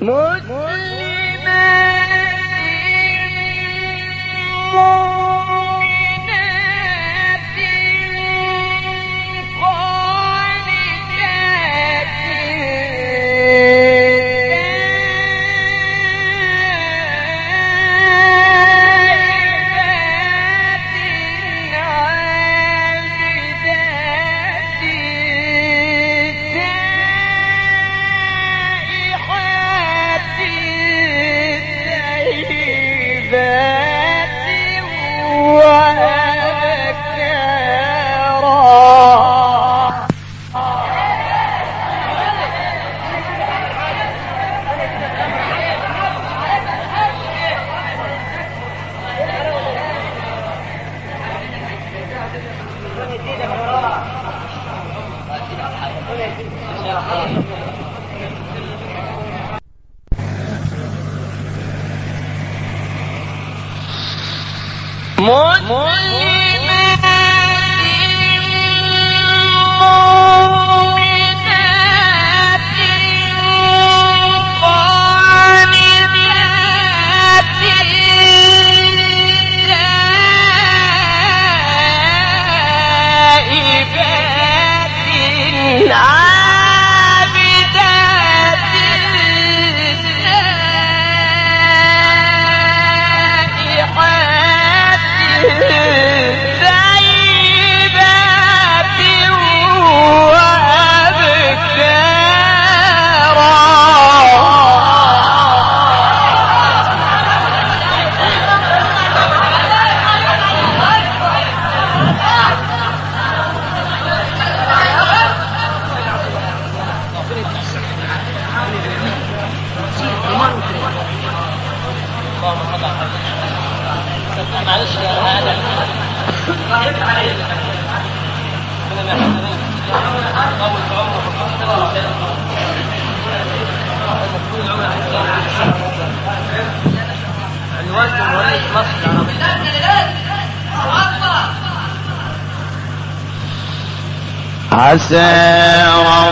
عسى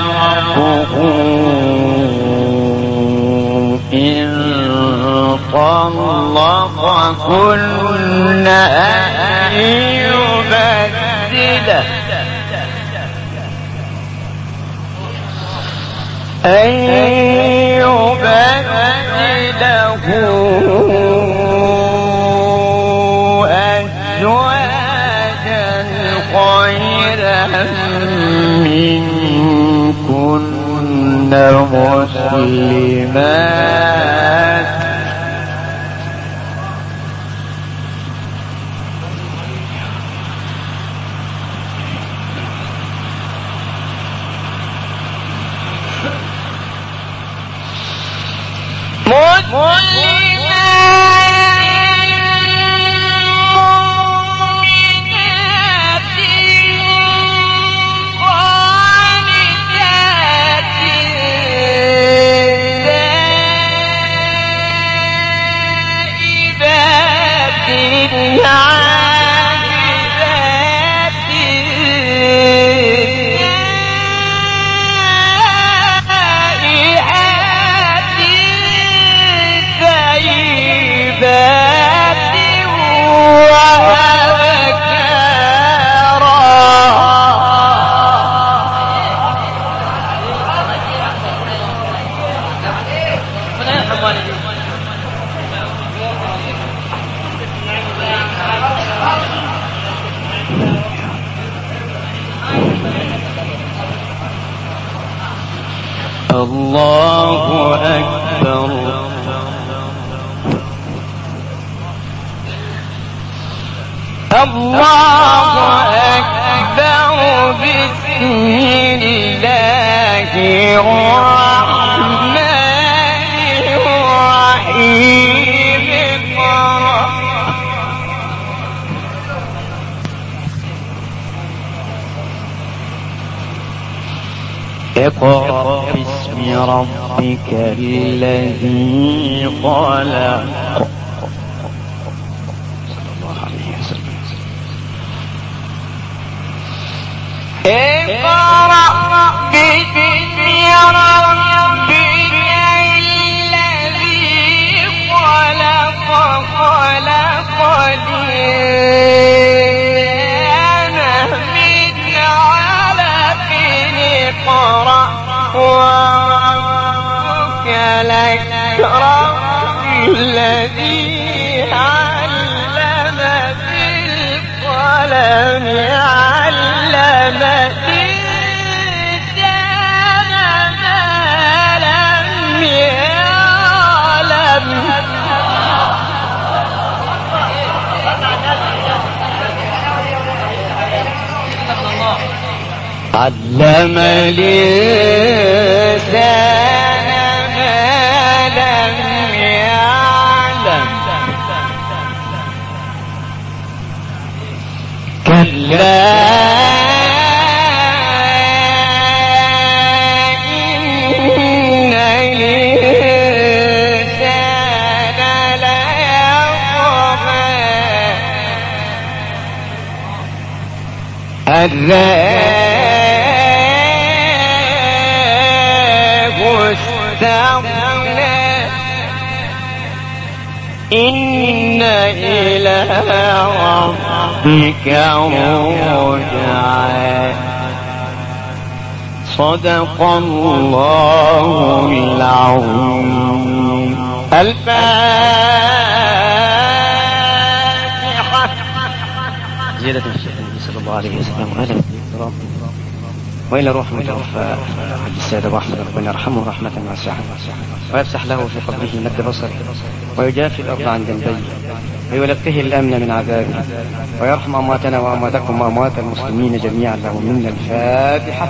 ربكم إن طلقكن أن يبدله أزواجا خيرا منكن مسلمات الله أكبر. الله أكبر. بسم الله الرحمن الرحيم. اقرأ باسم ربك الذي خلق. اقرأ باسم ربك الذي الذي علم بالقلم علم الإنسان ما لم يعلم علم الإنسان ما لم يعلم كلا إن الإنسان ليطغى إن إلى ربك رجعا صدق الله العظيم. الفاتحة. زيادة النبي صلى الله عليه وسلم وآله الكرام وإلى روح متوفى عبد السيد أبو أحمد ربنا يرحمه رحمة واسعة ويفسح له في قبره مد بصره ويجافي الأرض عن جنبيه ويلقيه الأمن من عذابه ويرحم أمواتنا وأمواتكم وأموات المسلمين جميعا له منا. الفاتحة.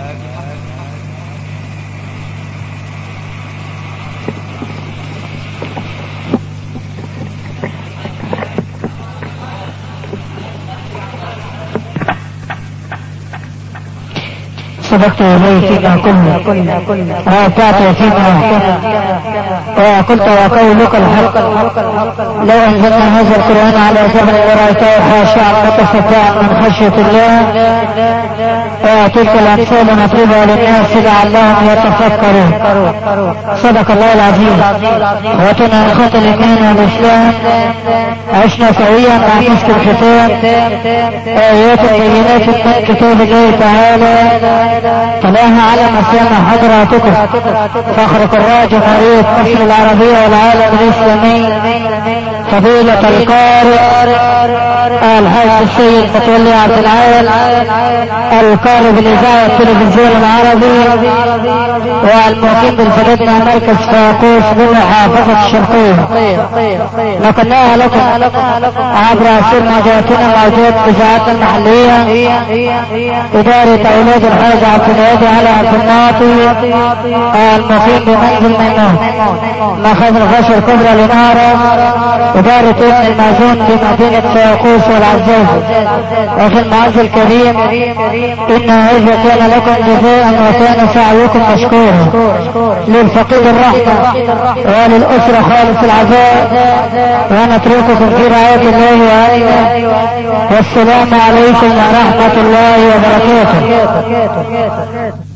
صدقت إليه فيما كنا وأطعت فيما كنا وقلت وقولك الحق. لو أنزلنا هذا القرآن على جبل لرأيته خاشعا متصدعا من خشية الله وتلك الأمثال نضربها للناس لعلهم يتفكرون. صدق الله العظيم. وطنا إخوة الإيمان والإسلام، عشنا سويا مع مسك الختام آيات بينات من كتاب الله تعالى تلاها على مسامع حضراتكم فخر قراء جمهورية مصر العربية والعالم الإسلامي فضيلة القارئ الحاج السيد متولي عبد العال القارئ بالإذاعة والتلفزيون العربي والمقيم بالفردنا مركز فاقوس بالمحافظة الشرقية. نقلناها لكم عبر أسير موجاتنا موجود إذاعتنا المحلية إدارة أولاد الحاج عبد الهادي على عبد الناطي المقيم بمنزل ميمون مخازن الغشر الكبرى لنهرة إدارة ابن المازون بمدينة فاقوس والعزاز. أخي المعز الكريم، إن هذا كان لكم جزاء وكان سعيكم مشكورا. للفقيد الرحمة وللأسرة خالص العزاء ونترككم في رعاية الله وآله والسلام عليكم ورحمة الله وبركاته.